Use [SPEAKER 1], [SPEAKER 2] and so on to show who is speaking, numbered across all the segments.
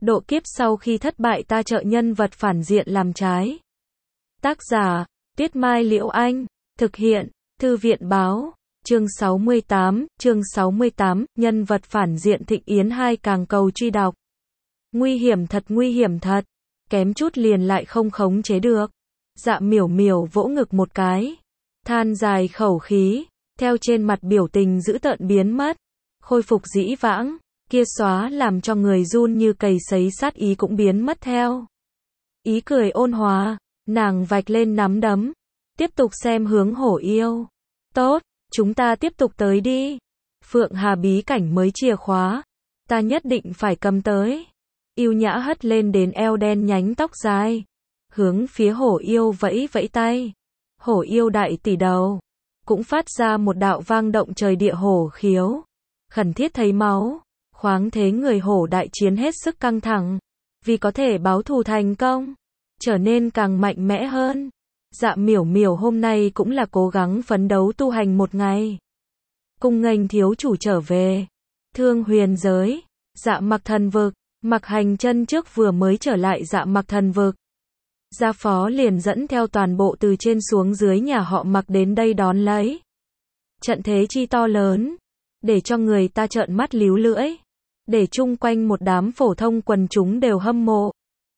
[SPEAKER 1] Độ kiếp sau khi thất bại ta trợ nhân vật phản diện làm trái. Tác giả, Tuyết Mai Liễu Anh. Thực hiện, Thư viện Báo. Chương 68, nhân vật phản diện Thịnh Yến 2 càng cầu truy đọc. Nguy hiểm thật. Kém chút liền lại không khống chế được. Dạ miểu miểu vỗ ngực một cái. Than dài khẩu khí. Theo trên mặt biểu tình dữ tợn biến mất. Khôi phục dĩ vãng. Kia xóa làm cho người run như cầy sấy sát ý cũng biến mất theo. Ý cười ôn hòa. Nàng vạch lên nắm đấm. Tiếp tục xem hướng Hổ Yêu. Tốt, chúng ta tiếp tục tới đi. Phượng Hà bí cảnh mới chìa khóa. Ta nhất định phải cầm tới. Yêu nhã hất lên đến eo đen nhánh tóc dài. Hướng phía Hổ Yêu vẫy vẫy tay. Hổ Yêu đại tỷ đầu. Cũng phát ra một đạo vang động trời địa hổ khiếu. Khẩn thiết thấy máu. Khoáng thế người hổ đại chiến hết sức căng thẳng. Vì có thể báo thù thành công. Trở nên càng mạnh mẽ hơn. Dạ miểu miểu hôm nay cũng là cố gắng phấn đấu tu hành một ngày. Cung nghênh thiếu chủ trở về. Thương huyền giới. Dạ mặc thần vực. Mặc hành chân trước vừa mới trở lại dạ mặc thần vực. Gia phó liền dẫn theo toàn bộ từ trên xuống dưới nhà họ Mặc đến đây đón lấy. Trận thế chi to lớn. Để cho người ta trợn mắt líu lưỡi. Để chung quanh một đám phổ thông quần chúng đều hâm mộ.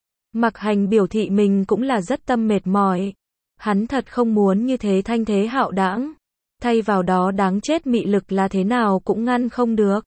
[SPEAKER 1] Mặc hành biểu thị mình cũng là rất tâm mệt mỏi. Hắn thật không muốn như thế thanh thế hạo đãng. Thay vào đó đáng chết mị lực là thế nào cũng ngăn không được.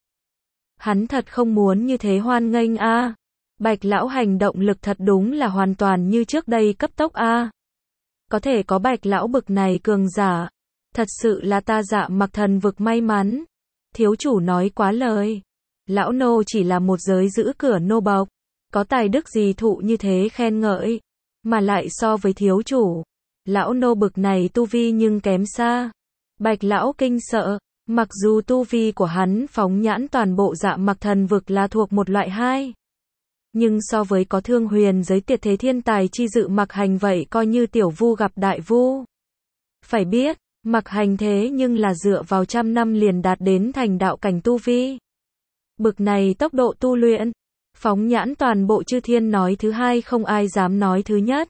[SPEAKER 1] Hắn thật không muốn như thế hoan nghênh a. Bạch lão hành động lực thật đúng là hoàn toàn như trước đây cấp tốc a. Có thể có bạch lão bực này cường giả. Thật sự là ta dạ mặc thần vực may mắn. Thiếu chủ nói quá lời. Lão nô chỉ là một giới giữ cửa nô bộc. Có tài đức gì thụ như thế khen ngợi. Mà lại so với thiếu chủ. Lão nô bực này tu vi nhưng kém xa. Bạch lão kinh sợ. Mặc dù tu vi của hắn phóng nhãn toàn bộ dạ mặc thần vực là thuộc một loại hai. Nhưng so với có thương huyền giới tuyệt thế thiên tài chi dự mặc hành vậy coi như tiểu vu gặp đại vu. Phải biết, mặc hành thế nhưng là dựa vào trăm năm liền đạt đến thành đạo cảnh tu vi. Bực này tốc độ tu luyện. Phóng nhãn toàn bộ chư thiên nói thứ hai không ai dám nói thứ nhất.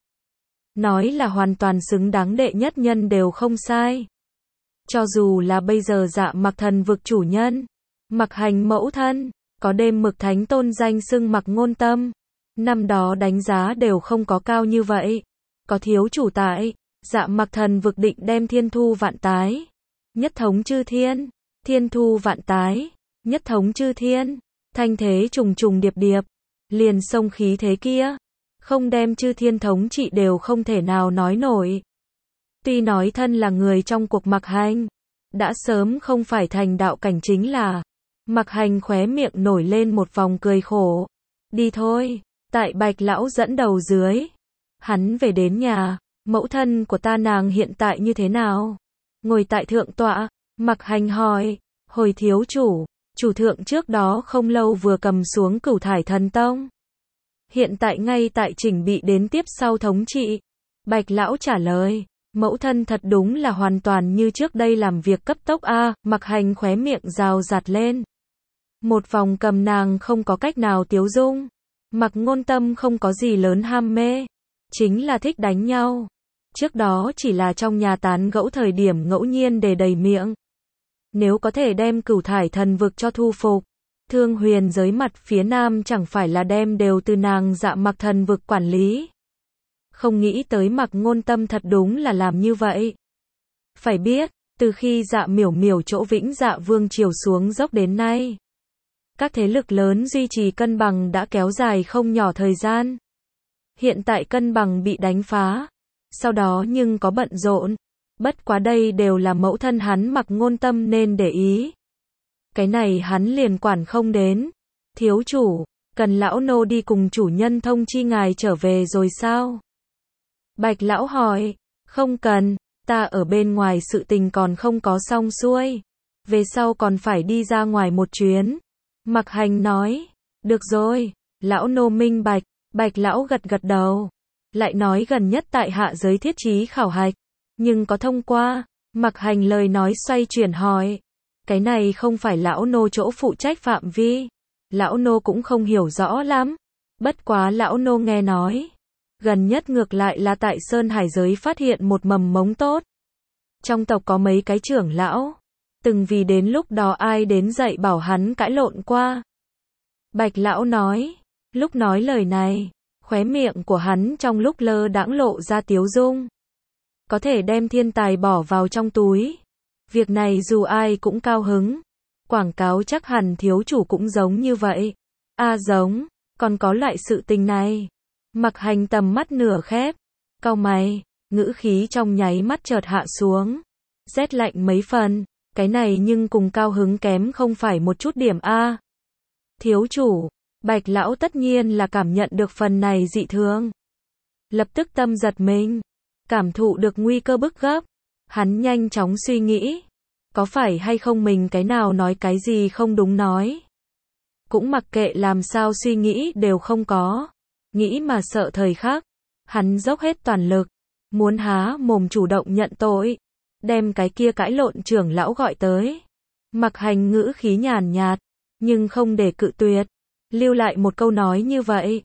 [SPEAKER 1] Nói là hoàn toàn xứng đáng đệ nhất nhân đều không sai. Cho dù là bây giờ dạ mặc thần vực chủ nhân. Mặc hành mẫu thân. Có đêm mực thánh tôn danh xưng Mặc Ngôn Tâm. Năm đó đánh giá đều không có cao như vậy. Có thiếu chủ tại. Dạ mặc thần vực định đem thiên thu vạn tái. Nhất thống chư thiên. Thiên thu vạn tái. Nhất thống chư thiên. Thanh thế trùng trùng điệp điệp. Liền sông khí thế kia. Không đem chư thiên thống trị đều không thể nào nói nổi. Tuy nói thân là người trong cuộc mặc hành. Đã sớm không phải thành đạo cảnh chính là. Mặc hành khóe miệng nổi lên một vòng cười khổ. Đi thôi. Tại bạch lão dẫn đầu dưới. Hắn về đến nhà. Mẫu thân của ta nàng hiện tại như thế nào? Ngồi tại thượng tọa. Mặc hành hỏi. Hồi thiếu chủ. Chủ thượng trước đó không lâu vừa cầm xuống Cửu Thải Thần Tông. Hiện tại ngay tại chỉnh bị đến tiếp sau thống trị. Bạch lão trả lời. Mẫu thân thật đúng là hoàn toàn như trước đây làm việc cấp tốc a. Mặc hành khóe miệng rào rạt lên. Một vòng cầm nàng không có cách nào tiếu dung. Mặc Ngôn Tâm không có gì lớn ham mê. Chính là thích đánh nhau. Trước đó chỉ là trong nhà tán gẫu thời điểm ngẫu nhiên để đầy miệng. Nếu có thể đem Cửu Thải thần vực cho thu phục. Thương huyền giới mặt phía nam chẳng phải là đem đều từ nàng dạ mặc thần vực quản lý. Không nghĩ tới Mặc Ngôn Tâm thật đúng là làm như vậy. Phải biết, từ khi dạ miểu miểu chỗ Vĩnh Dạ Vương triều xuống dốc đến nay. Các thế lực lớn duy trì cân bằng đã kéo dài không nhỏ thời gian. Hiện tại cân bằng bị đánh phá. Sau đó nhưng có bận rộn. Bất quá đây đều là mẫu thân hắn Mặc Ngôn Tâm nên để ý. Cái này hắn liền quản không đến. Thiếu chủ, cần lão nô đi cùng chủ nhân thông chi ngài trở về rồi sao? Bạch lão hỏi, không cần, ta ở bên ngoài sự tình còn không có xong xuôi. Về sau còn phải đi ra ngoài một chuyến. Mặc hành nói, được rồi, lão nô minh bạch. Bạch lão gật gật đầu. Lại nói gần nhất tại hạ giới thiết trí khảo hạch. Nhưng có thông qua. Mặc hành lời nói xoay chuyển hỏi. Cái này không phải lão nô chỗ phụ trách phạm vi. Lão nô cũng không hiểu rõ lắm. Bất quá lão nô nghe nói, gần nhất ngược lại là tại Sơn Hải giới phát hiện một mầm mống tốt. Trong tộc có mấy cái trưởng lão, từng vì đến lúc đó ai đến dạy bảo hắn cãi lộn qua. Bạch lão nói, lúc nói lời này, khóe miệng của hắn trong lúc lơ đãng lộ ra tiếu dung. Có thể đem thiên tài bỏ vào trong túi. Việc này dù ai cũng cao hứng. Quảng cáo chắc hẳn thiếu chủ cũng giống như vậy. Giống, còn có loại sự tình này. Mặc Hành tầm mắt nửa khép, cau mày, ngữ khí trong nháy mắt chợt hạ xuống. Rét lạnh mấy phần, cái này nhưng cùng cao hứng kém không phải một chút điểm a. Thiếu chủ, Bạch lão tất nhiên là cảm nhận được phần này dị thường. Lập tức tâm giật mình, cảm thụ được nguy cơ bức gấp. Hắn nhanh chóng suy nghĩ, có phải hay không mình cái nào nói cái gì không đúng nói. Cũng mặc kệ làm sao suy nghĩ đều không có. Nghĩ mà sợ thời khắc, hắn dốc hết toàn lực, muốn há mồm chủ động nhận tội, đem cái kia cãi lộn trưởng lão gọi tới. Mặc Hành ngữ khí nhàn nhạt, nhưng không để cự tuyệt, lưu lại một câu nói như vậy.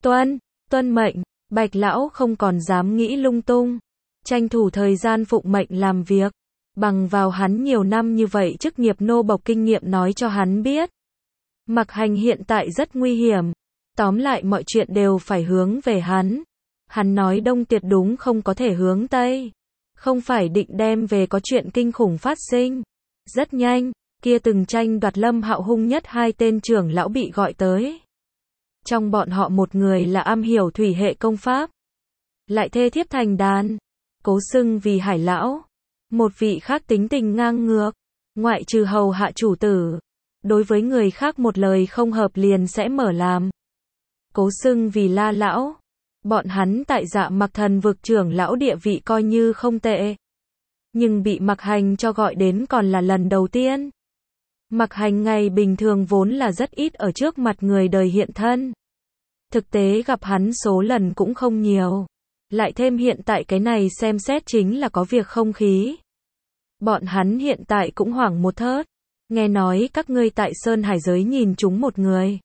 [SPEAKER 1] Tuân mệnh. Bạch lão không còn dám nghĩ lung tung, tranh thủ thời gian phụng mệnh làm việc, bằng vào hắn nhiều năm như vậy chức nghiệp nô bộc kinh nghiệm nói cho hắn biết. Mặc Hành hiện tại rất nguy hiểm, tóm lại mọi chuyện đều phải hướng về hắn. Hắn nói đông tuyệt đúng không có thể hướng tây, không phải định đem về có chuyện kinh khủng phát sinh. Rất nhanh, kia từng tranh đoạt Lâm Hạo hung nhất hai tên trưởng lão bị gọi tới. Trong bọn họ một người là am hiểu thủy hệ công pháp, lại thê thiếp thành đàn, cố xưng vì Hải lão. Một vị khác tính tình ngang ngược, ngoại trừ hầu hạ chủ tử, đối với người khác một lời không hợp liền sẽ mở làm. Cố xưng vì La lão. Bọn hắn tại Dạ Mặc Thần vực trưởng lão địa vị coi như không tệ, nhưng bị Mặc Hành cho gọi đến còn là lần đầu tiên. Mặc Hành ngày bình thường vốn là rất ít ở trước mặt người đời hiện thân. Thực tế gặp hắn số lần cũng không nhiều. Lại thêm hiện tại cái này xem xét chính là có việc không khí. Bọn hắn hiện tại cũng hoảng một thớt. Nghe nói các ngươi tại Sơn Hải giới nhìn chúng một người.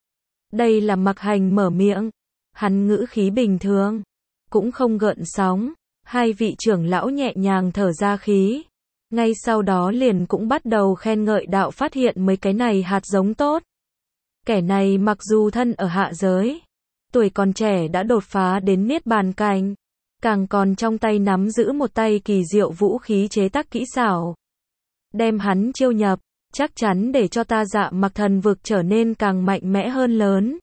[SPEAKER 1] Đây là Mặc Hành mở miệng. Hắn ngữ khí bình thường, cũng không gợn sóng. Hai vị trưởng lão nhẹ nhàng thở ra khí. Ngay sau đó liền cũng bắt đầu khen ngợi đạo phát hiện mấy cái này hạt giống tốt. Kẻ này mặc dù thân ở hạ giới, tuổi còn trẻ đã đột phá đến niết bàn cảnh, càng còn trong tay nắm giữ một tay kỳ diệu vũ khí chế tác kỹ xảo. Đem hắn chiêu nhập, chắc chắn để cho ta Dạ Mặc Thần vực trở nên càng mạnh mẽ hơn lớn.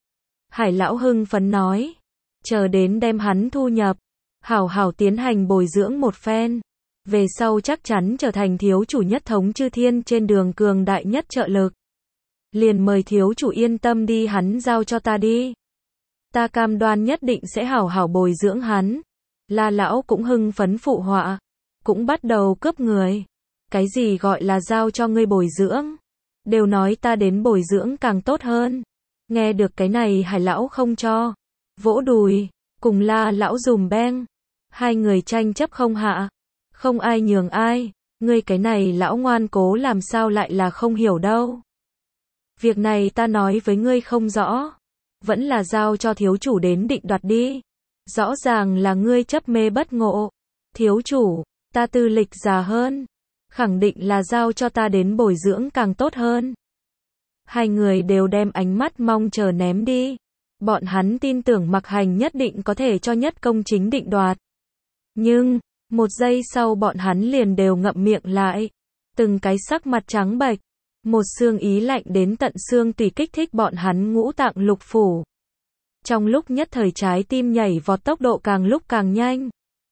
[SPEAKER 1] Hải lão hưng phấn nói, chờ đến đem hắn thu nhập, hảo hảo tiến hành bồi dưỡng một phen. Về sau chắc chắn trở thành thiếu chủ nhất thống chư thiên trên đường cường đại nhất trợ lực. Liền mời thiếu chủ yên tâm đi, hắn giao cho ta đi. Ta cam đoan nhất định sẽ hảo hảo bồi dưỡng hắn. La lão cũng hưng phấn phụ họa, cũng bắt đầu cướp người. Cái gì gọi là giao cho ngươi bồi dưỡng? Đều nói ta đến bồi dưỡng càng tốt hơn. Nghe được cái này Hải lão không cho, vỗ đùi, cùng La lão dùm beng. Hai người tranh chấp không hạ, không ai nhường ai. Ngươi cái này lão ngoan cố làm sao lại là không hiểu đâu. Việc này ta nói với ngươi không rõ, vẫn là giao cho thiếu chủ đến định đoạt đi. Rõ ràng là ngươi chấp mê bất ngộ. Thiếu chủ, ta tư lịch già hơn, khẳng định là giao cho ta đến bồi dưỡng càng tốt hơn. Hai người đều đem ánh mắt mong chờ ném đi. Bọn hắn tin tưởng Mặc Hành nhất định có thể cho nhất công chính định đoạt. Nhưng, một giây sau bọn hắn liền đều ngậm miệng lại. Từng cái sắc mặt trắng bệch. Một xương ý lạnh đến tận xương tùy kích thích bọn hắn ngũ tạng lục phủ. Trong lúc nhất thời trái tim nhảy vọt tốc độ càng lúc càng nhanh.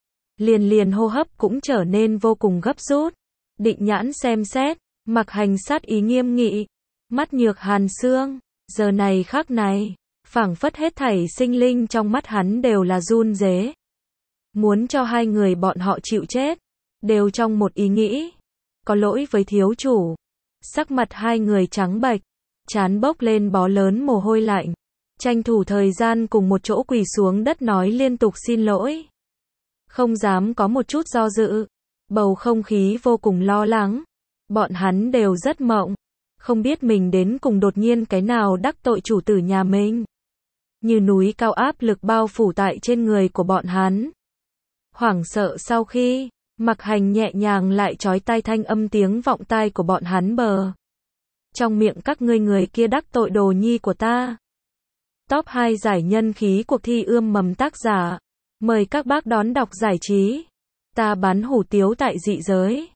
[SPEAKER 1] Liền hô hấp cũng trở nên vô cùng gấp rút. Định nhãn xem xét, Mặc Hành sát ý nghiêm nghị. Mắt nhược hàn xương, giờ này khắc này, phảng phất hết thảy sinh linh trong mắt hắn đều là run rế. Muốn cho hai người bọn họ chịu chết, đều trong một ý nghĩ. Có lỗi với thiếu chủ. Sắc mặt hai người trắng bệch, trán bốc lên bó lớn mồ hôi lạnh. Tranh thủ thời gian cùng một chỗ quỳ xuống đất nói liên tục xin lỗi. Không dám có một chút do dự. Bầu không khí vô cùng lo lắng. Bọn hắn đều rất mộng. Không biết mình đến cùng đột nhiên cái nào đắc tội chủ tử nhà mình. như núi cao áp lực bao phủ tại trên người của bọn hắn. Hoảng sợ sau khi, Mặc Hành nhẹ nhàng lại chói tai thanh âm tiếng vọng tai của bọn hắn bờ. Trong miệng các ngươi người kia đắc tội đồ nhi của ta. Top 2 giải nhân khí cuộc thi ươm mầm tác giả. Mời các bác đón đọc giải trí. Ta bán hủ tiếu tại dị giới.